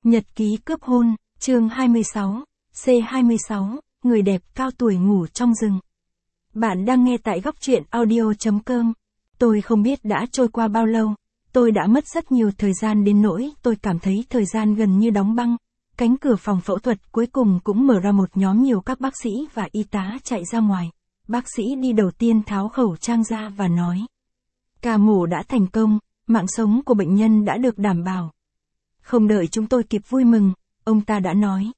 Nhật ký cướp hôn, chương 26, C26, người đẹp cao tuổi ngủ trong rừng. Bạn đang nghe tại góc truyện audio.com. Tôi không biết đã trôi qua bao lâu, tôi đã mất rất nhiều thời gian đến nỗi tôi cảm thấy thời gian gần như đóng băng. Cánh cửa phòng phẫu thuật cuối cùng cũng mở ra, một nhóm nhiều các bác sĩ và y tá chạy ra ngoài. Bác sĩ đi đầu tiên tháo khẩu trang ra và nói: ca mổ đã thành công, mạng sống của bệnh nhân đã được đảm bảo. Không đợi chúng tôi kịp vui mừng, ông ta đã nói: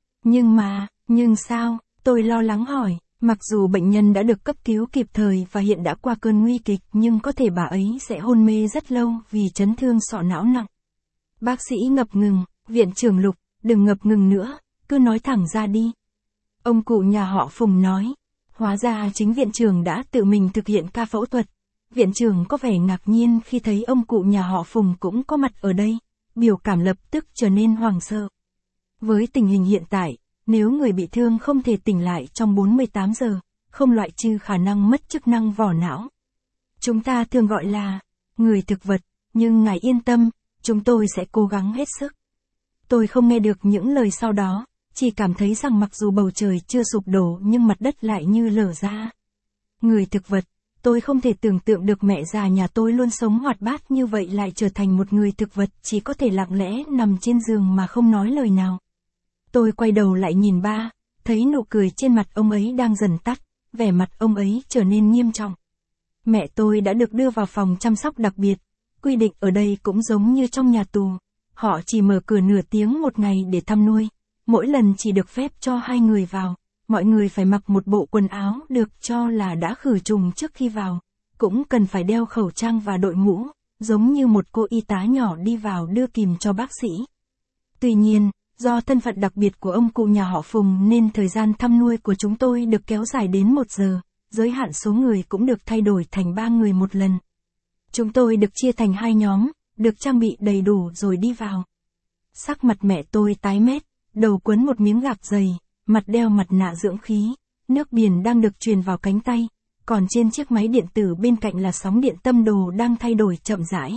nhưng sao, tôi lo lắng hỏi. Mặc dù bệnh nhân đã được cấp cứu kịp thời và hiện đã qua cơn nguy kịch, nhưng có thể bà ấy sẽ hôn mê rất lâu vì chấn thương sọ não nặng. Bác sĩ ngập ngừng: viện trưởng Lục, đừng ngập ngừng nữa, cứ nói thẳng ra đi. Ông cụ nhà họ Phùng nói. Hóa ra chính viện trưởng đã tự mình thực hiện ca phẫu thuật. Viện trưởng có vẻ ngạc nhiên khi thấy ông cụ nhà họ Phùng cũng có mặt ở đây, biểu cảm lập tức trở nên hoảng sợ. Với tình hình hiện tại, nếu người bị thương không thể tỉnh lại trong 48 giờ, không loại trừ khả năng mất chức năng vỏ não. Chúng ta thường gọi là người thực vật, nhưng ngài yên tâm, chúng tôi sẽ cố gắng hết sức. Tôi không nghe được những lời sau đó, chỉ cảm thấy rằng mặc dù bầu trời chưa sụp đổ nhưng mặt đất lại như lở ra. Người thực vật, tôi không thể tưởng tượng được mẹ già nhà tôi luôn sống hoạt bát như vậy lại trở thành một người thực vật chỉ có thể lặng lẽ nằm trên giường mà không nói lời nào. Tôi quay đầu lại nhìn ba, thấy nụ cười trên mặt ông ấy đang dần tắt, vẻ mặt ông ấy trở nên nghiêm trọng. Mẹ tôi đã được đưa vào phòng chăm sóc đặc biệt, quy định ở đây cũng giống như trong nhà tù. Họ chỉ mở cửa nửa tiếng một ngày để thăm nuôi, mỗi lần chỉ được phép cho 2 người vào, mọi người phải mặc một bộ quần áo được cho là đã khử trùng trước khi vào, cũng cần phải đeo khẩu trang và đội mũ, giống như một cô y tá nhỏ đi vào đưa kìm cho bác sĩ. Tuy nhiên, do thân phận đặc biệt của ông cụ nhà họ Phùng nên thời gian thăm nuôi của chúng tôi được kéo dài đến 1 giờ, giới hạn số người cũng được thay đổi thành 3 người một lần. Chúng tôi được chia thành 2 nhóm, được trang bị đầy đủ rồi đi vào. Sắc mặt mẹ tôi tái mét, đầu quấn một miếng gạc dày, mặt đeo mặt nạ dưỡng khí, nước biển đang được truyền vào cánh tay, còn trên chiếc máy điện tử bên cạnh là sóng điện tâm đồ đang thay đổi chậm rãi.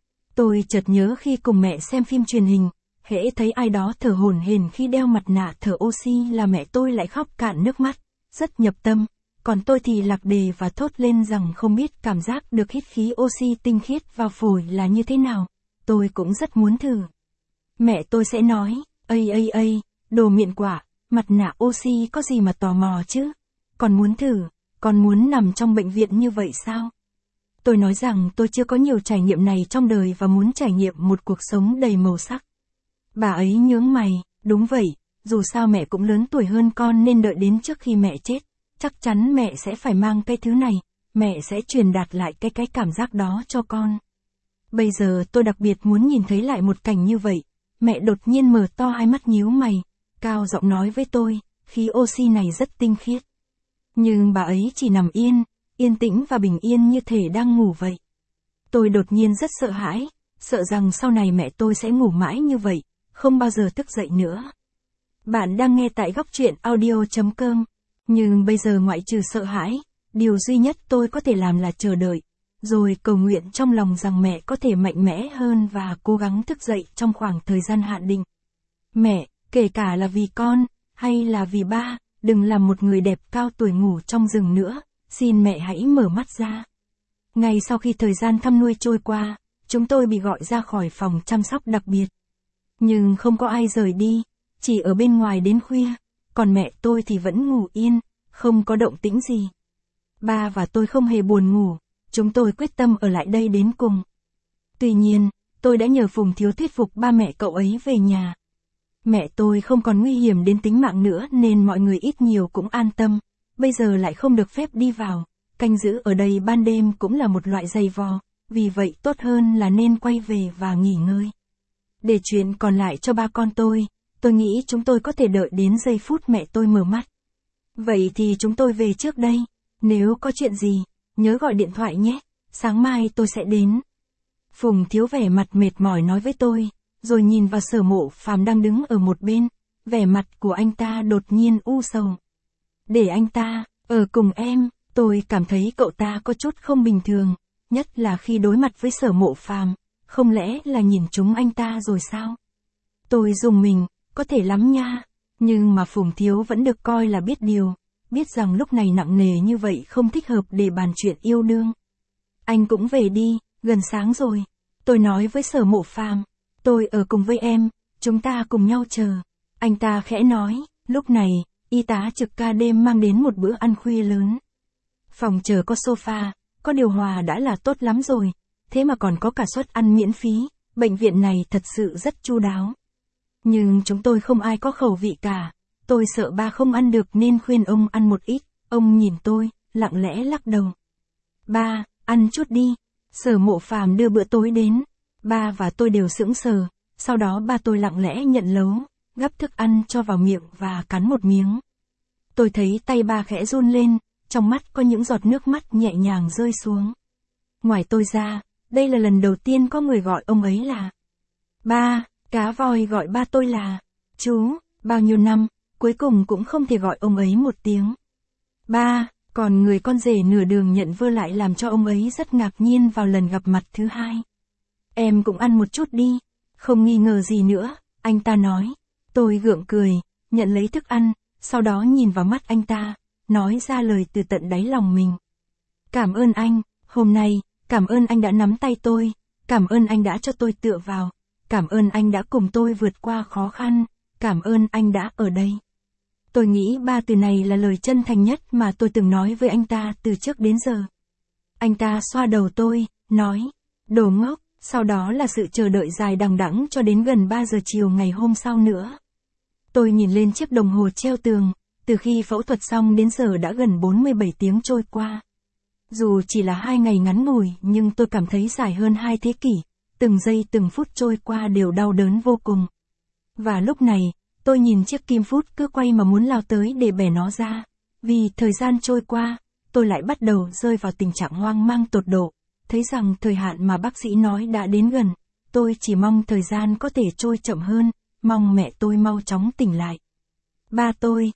Tôi chợt nhớ khi cùng mẹ xem phim truyền hình, hễ thấy ai đó thở hổn hển khi đeo mặt nạ thở oxy là mẹ tôi lại khóc cạn nước mắt, rất nhập tâm, còn tôi thì lạc đề và thốt lên rằng không biết cảm giác được hít khí oxy tinh khiết vào phổi là như thế nào, tôi cũng rất muốn thử. Mẹ tôi sẽ nói: ây, đồ miệng quả, mặt nạ oxy có gì mà tò mò chứ, còn muốn thử, còn muốn nằm trong bệnh viện như vậy sao? Tôi nói rằng tôi chưa có nhiều trải nghiệm này trong đời và muốn trải nghiệm một cuộc sống đầy màu sắc. Bà ấy nhướng mày: đúng vậy, dù sao mẹ cũng lớn tuổi hơn con nên đợi đến trước khi mẹ chết, chắc chắn mẹ sẽ phải mang cái thứ này, mẹ sẽ truyền đạt lại cái cảm giác đó cho con. Bây giờ tôi đặc biệt muốn nhìn thấy lại một cảnh như vậy. Mẹ đột nhiên mở to hai mắt nhíu mày, cao giọng nói với tôi: khí oxy này rất tinh khiết. Nhưng bà ấy chỉ nằm yên tĩnh và bình yên như thể đang ngủ vậy. Tôi đột nhiên rất sợ hãi, sợ rằng sau này mẹ tôi sẽ ngủ mãi như vậy, không bao giờ thức dậy nữa. Bạn đang nghe tại góc truyện audio.com. Nhưng bây giờ ngoại trừ sợ hãi, điều duy nhất tôi có thể làm là chờ đợi, rồi cầu nguyện trong lòng rằng mẹ có thể mạnh mẽ hơn và cố gắng thức dậy trong khoảng thời gian hạn định. Mẹ, kể cả là vì con, hay là vì ba, đừng làm một người đẹp cao tuổi ngủ trong rừng nữa, xin mẹ hãy mở mắt ra. Ngay sau khi thời gian thăm nuôi trôi qua, chúng tôi bị gọi ra khỏi phòng chăm sóc đặc biệt. Nhưng không có ai rời đi, chỉ ở bên ngoài đến khuya, còn mẹ tôi thì vẫn ngủ yên, không có động tĩnh gì. Ba và tôi không hề buồn ngủ, chúng tôi quyết tâm ở lại đây đến cùng. Tuy nhiên, tôi đã nhờ Phùng Thiếu thuyết phục ba mẹ cậu ấy về nhà. Mẹ tôi không còn nguy hiểm đến tính mạng nữa nên mọi người ít nhiều cũng an tâm, bây giờ lại không được phép đi vào, canh giữ ở đây ban đêm cũng là một loại giày vò, vì vậy tốt hơn là nên quay về và nghỉ ngơi. Để chuyện còn lại cho ba con tôi nghĩ chúng tôi có thể đợi đến giây phút mẹ tôi mở mắt. Vậy thì chúng tôi về trước đây, nếu có chuyện gì, nhớ gọi điện thoại nhé, sáng mai tôi sẽ đến. Phùng Thiếu vẻ mặt mệt mỏi nói với tôi, rồi nhìn vào Sở Mộ Phàm đang đứng ở một bên, vẻ mặt của anh ta đột nhiên u sầu. Để anh ta ở cùng em, tôi cảm thấy cậu ta có chút không bình thường, nhất là khi đối mặt với Sở Mộ Phàm, không lẽ là nhìn trúng anh ta rồi sao? Tôi dùng mình, có thể lắm nha. Nhưng mà Phùng Thiếu vẫn được coi là biết điều, biết rằng lúc này nặng nề như vậy không thích hợp để bàn chuyện yêu đương. Anh cũng về đi, gần sáng rồi. Tôi nói với Sở Mộ Phàm, tôi ở cùng với em, chúng ta cùng nhau chờ. Anh ta khẽ nói, lúc này, y tá trực ca đêm mang đến một bữa ăn khuya lớn. Phòng chờ có sofa, có điều hòa đã là tốt lắm rồi, thế mà còn có cả suất ăn miễn phí, bệnh viện này thật sự rất chu đáo. Nhưng chúng tôi không ai có khẩu vị cả, tôi sợ ba không ăn được nên khuyên ông ăn một ít, ông nhìn tôi, lặng lẽ lắc đầu. Ba, ăn chút đi. Sở Mộ Phàm đưa bữa tối đến, ba và tôi đều sững sờ, sau đó ba tôi lặng lẽ nhận lấu, gắp thức ăn cho vào miệng và cắn một miếng. Tôi thấy tay ba khẽ run lên, trong mắt có những giọt nước mắt nhẹ nhàng rơi xuống. Ngoài tôi ra, đây là lần đầu tiên có người gọi ông ấy là ba, cá voi gọi ba tôi là chú, bao nhiêu năm, cuối cùng cũng không thể gọi ông ấy một tiếng ba, còn người con rể nửa đường nhận vơ lại làm cho ông ấy rất ngạc nhiên vào lần gặp mặt thứ hai. Em cũng ăn một chút đi, không nghi ngờ gì nữa, anh ta nói. Tôi gượng cười, nhận lấy thức ăn, sau đó nhìn vào mắt anh ta, nói ra lời từ tận đáy lòng mình. Cảm ơn anh, hôm nay, cảm ơn anh đã nắm tay tôi, cảm ơn anh đã cho tôi tựa vào, cảm ơn anh đã cùng tôi vượt qua khó khăn, cảm ơn anh đã ở đây. Tôi nghĩ ba từ này là lời chân thành nhất mà tôi từng nói với anh ta từ trước đến giờ. Anh ta xoa đầu tôi, nói, đồ ngốc, sau đó là sự chờ đợi dài đằng đẵng cho đến gần 3 giờ chiều ngày hôm sau nữa. Tôi nhìn lên chiếc đồng hồ treo tường, từ khi phẫu thuật xong đến giờ đã gần 47 tiếng trôi qua. Dù chỉ là 2 ngày ngắn ngủi nhưng tôi cảm thấy dài hơn 2 thế kỷ, từng giây từng phút trôi qua đều đau đớn vô cùng. Và lúc này, tôi nhìn chiếc kim phút cứ quay mà muốn lao tới để bẻ nó ra. Vì thời gian trôi qua, tôi lại bắt đầu rơi vào tình trạng hoang mang tột độ, thấy rằng thời hạn mà bác sĩ nói đã đến gần. Tôi chỉ mong thời gian có thể trôi chậm hơn, mong mẹ tôi mau chóng tỉnh lại. Ba tôi,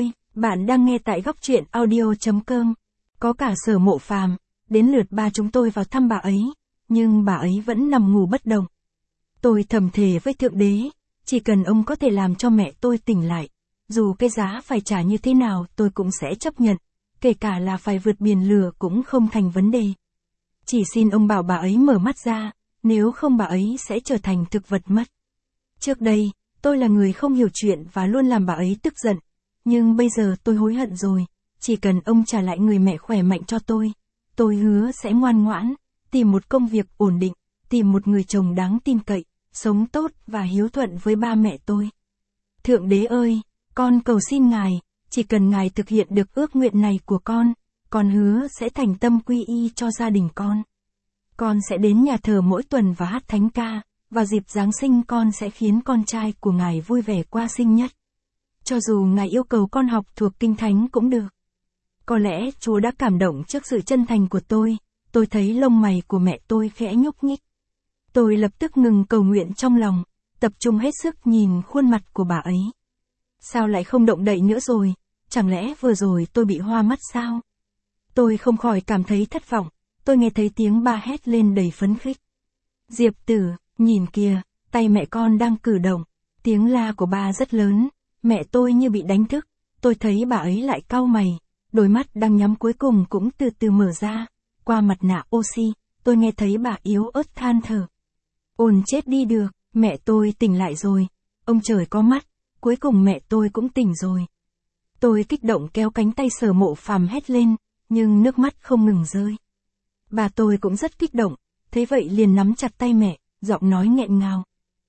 bạn đang nghe tại góc truyện audio.com. Có cả Sở Mộ Phàm, đến lượt ba chúng tôi vào thăm bà ấy, nhưng bà ấy vẫn nằm ngủ bất động. Tôi thầm thề với Thượng Đế, chỉ cần ông có thể làm cho mẹ tôi tỉnh lại, dù cái giá phải trả như thế nào tôi cũng sẽ chấp nhận, kể cả là phải vượt biển lửa cũng không thành vấn đề. Chỉ xin ông bảo bà ấy mở mắt ra, nếu không bà ấy sẽ trở thành thực vật mất. Trước đây, tôi là người không hiểu chuyện và luôn làm bà ấy tức giận, nhưng bây giờ tôi hối hận rồi, chỉ cần ông trả lại người mẹ khỏe mạnh cho tôi hứa sẽ ngoan ngoãn, tìm một công việc ổn định, tìm một người chồng đáng tin cậy, sống tốt và hiếu thuận với ba mẹ tôi. Thượng Đế ơi, con cầu xin Ngài, chỉ cần Ngài thực hiện được ước nguyện này của con hứa sẽ thành tâm quy y cho gia đình con. Con sẽ đến nhà thờ mỗi tuần và hát thánh ca, vào dịp Giáng sinh con sẽ khiến con trai của Ngài vui vẻ qua sinh nhật. Cho dù Ngài yêu cầu con học thuộc Kinh Thánh cũng được. Có lẽ Chúa đã cảm động trước sự chân thành của tôi thấy lông mày của mẹ tôi khẽ nhúc nhích. Tôi lập tức ngừng cầu nguyện trong lòng, tập trung hết sức nhìn khuôn mặt của bà ấy. Sao lại không động đậy nữa rồi, chẳng lẽ vừa rồi tôi bị hoa mắt sao? Tôi không khỏi cảm thấy thất vọng, tôi nghe thấy tiếng ba hét lên đầy phấn khích. Diệp Tử, nhìn kìa, tay mẹ con đang cử động, tiếng la của ba rất lớn, mẹ tôi như bị đánh thức, tôi thấy bà ấy lại cau mày, đôi mắt đang nhắm cuối cùng cũng từ từ mở ra, qua mặt nạ oxy, tôi nghe thấy bà yếu ớt than thở. Ồn chết đi được, mẹ tôi tỉnh lại rồi, ông trời có mắt, cuối cùng mẹ tôi cũng tỉnh rồi. Tôi kích động kéo cánh tay Sở Mộ Phàm hét lên, nhưng nước mắt không ngừng rơi. Bà tôi cũng rất kích động, thế vậy liền nắm chặt tay mẹ, giọng nói nghẹn ngào.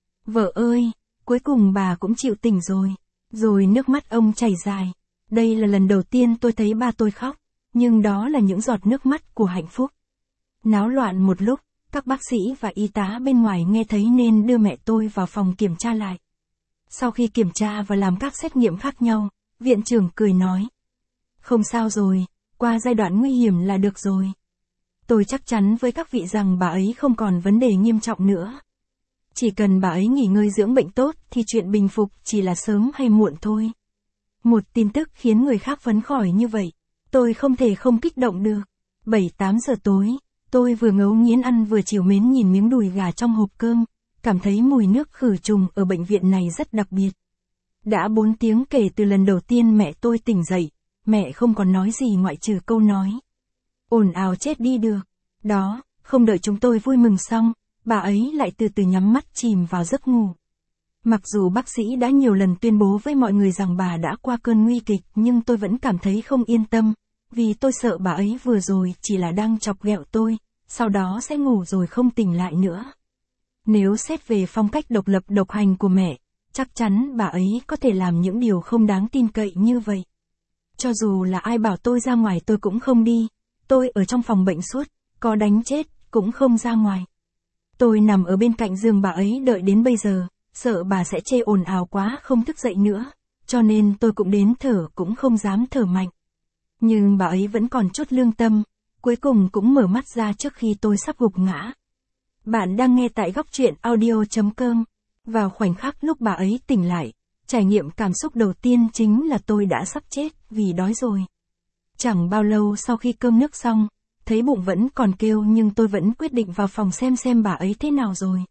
Vợ ơi, cuối cùng bà cũng chịu tỉnh rồi. Rồi nước mắt ông chảy dài. Đây là lần đầu tiên tôi thấy ba tôi khóc, nhưng đó là những giọt nước mắt của hạnh phúc. Náo loạn một lúc, các bác sĩ và y tá bên ngoài nghe thấy nên đưa mẹ tôi vào phòng kiểm tra lại. Sau khi kiểm tra và làm các xét nghiệm khác nhau, viện trưởng cười nói. Không sao rồi, qua giai đoạn nguy hiểm là được rồi. Tôi chắc chắn với các vị rằng bà ấy không còn vấn đề nghiêm trọng nữa. Chỉ cần bà ấy nghỉ ngơi dưỡng bệnh tốt thì chuyện bình phục chỉ là sớm hay muộn thôi. Một tin tức khiến người khác phấn khởi như vậy, tôi không thể không kích động được. 7-8 giờ tối, tôi vừa ngấu nghiến ăn vừa trìu mến nhìn miếng đùi gà trong hộp cơm, cảm thấy mùi nước khử trùng ở bệnh viện này rất đặc biệt. Đã 4 tiếng kể từ lần đầu tiên mẹ tôi tỉnh dậy, mẹ không còn nói gì ngoại trừ câu nói. Ồn ào chết đi được. Đó, không đợi chúng tôi vui mừng xong, bà ấy lại từ từ nhắm mắt chìm vào giấc ngủ. Mặc dù bác sĩ đã nhiều lần tuyên bố với mọi người rằng bà đã qua cơn nguy kịch nhưng tôi vẫn cảm thấy không yên tâm, vì tôi sợ bà ấy vừa rồi chỉ là đang chọc ghẹo tôi, sau đó sẽ ngủ rồi không tỉnh lại nữa. Nếu xét về phong cách độc lập độc hành của mẹ, chắc chắn bà ấy có thể làm những điều không đáng tin cậy như vậy. Cho dù là ai bảo tôi ra ngoài tôi cũng không đi, tôi ở trong phòng bệnh suốt, có đánh chết, cũng không ra ngoài. Tôi nằm ở bên cạnh giường bà ấy đợi đến bây giờ, sợ bà sẽ chê ồn ào quá không thức dậy nữa, cho nên tôi cũng đến thở cũng không dám thở mạnh. Nhưng bà ấy vẫn còn chút lương tâm, cuối cùng cũng mở mắt ra trước khi tôi sắp gục ngã. Bạn đang nghe tại góc truyện audio.com. Vào khoảnh khắc lúc bà ấy tỉnh lại, trải nghiệm cảm xúc đầu tiên chính là tôi đã sắp chết vì đói rồi. Chẳng bao lâu sau khi cơm nước xong, thấy bụng vẫn còn kêu nhưng tôi vẫn quyết định vào phòng xem bà ấy thế nào rồi.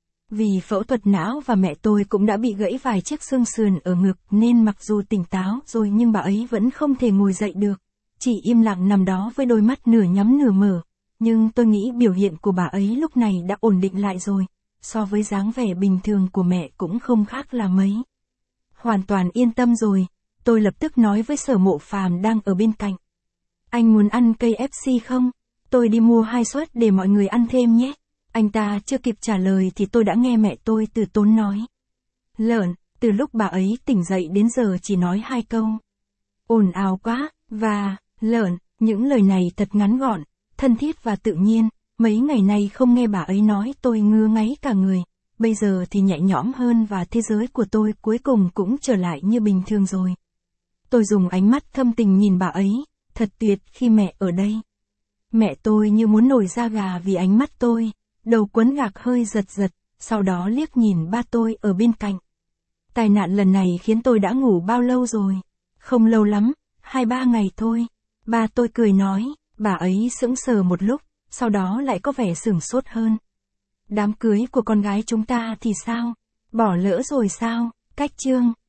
Vì phẫu thuật não và mẹ tôi cũng đã bị gãy vài chiếc xương sườn ở ngực nên mặc dù tỉnh táo rồi nhưng bà ấy vẫn không thể ngồi dậy được, chỉ im lặng nằm đó với đôi mắt nửa nhắm nửa mở. Nhưng tôi nghĩ biểu hiện của bà ấy lúc này đã ổn định lại rồi, so với dáng vẻ bình thường của mẹ cũng không khác là mấy. Hoàn toàn yên tâm rồi, tôi lập tức nói với Sở Mộ Phàm đang ở bên cạnh. Anh muốn ăn KFC không? Tôi đi mua 2 suất để mọi người ăn thêm nhé. Anh ta chưa kịp trả lời thì tôi đã nghe mẹ tôi từ tốn nói. Lợn, từ lúc bà ấy tỉnh dậy đến giờ chỉ nói 2 câu. Ồn ào quá, và, lợn, những lời này thật ngắn gọn, thân thiết và tự nhiên, mấy ngày nay không nghe bà ấy nói tôi ngứa ngáy cả người, bây giờ thì nhẹ nhõm hơn và thế giới của tôi cuối cùng cũng trở lại như bình thường rồi. Tôi dùng ánh mắt thâm tình nhìn bà ấy, thật tuyệt khi mẹ ở đây. Mẹ tôi như muốn nổi da gà vì ánh mắt tôi, đầu quấn gạc hơi giật giật, sau đó liếc nhìn ba tôi ở bên cạnh. Tai nạn lần này khiến tôi đã ngủ bao lâu rồi? Không lâu lắm, 2-3 ngày thôi. Ba tôi cười nói, bà ấy sững sờ một lúc, sau đó lại có vẻ sửng sốt hơn. Đám cưới của con gái chúng ta thì sao? Bỏ lỡ rồi sao? Cách chương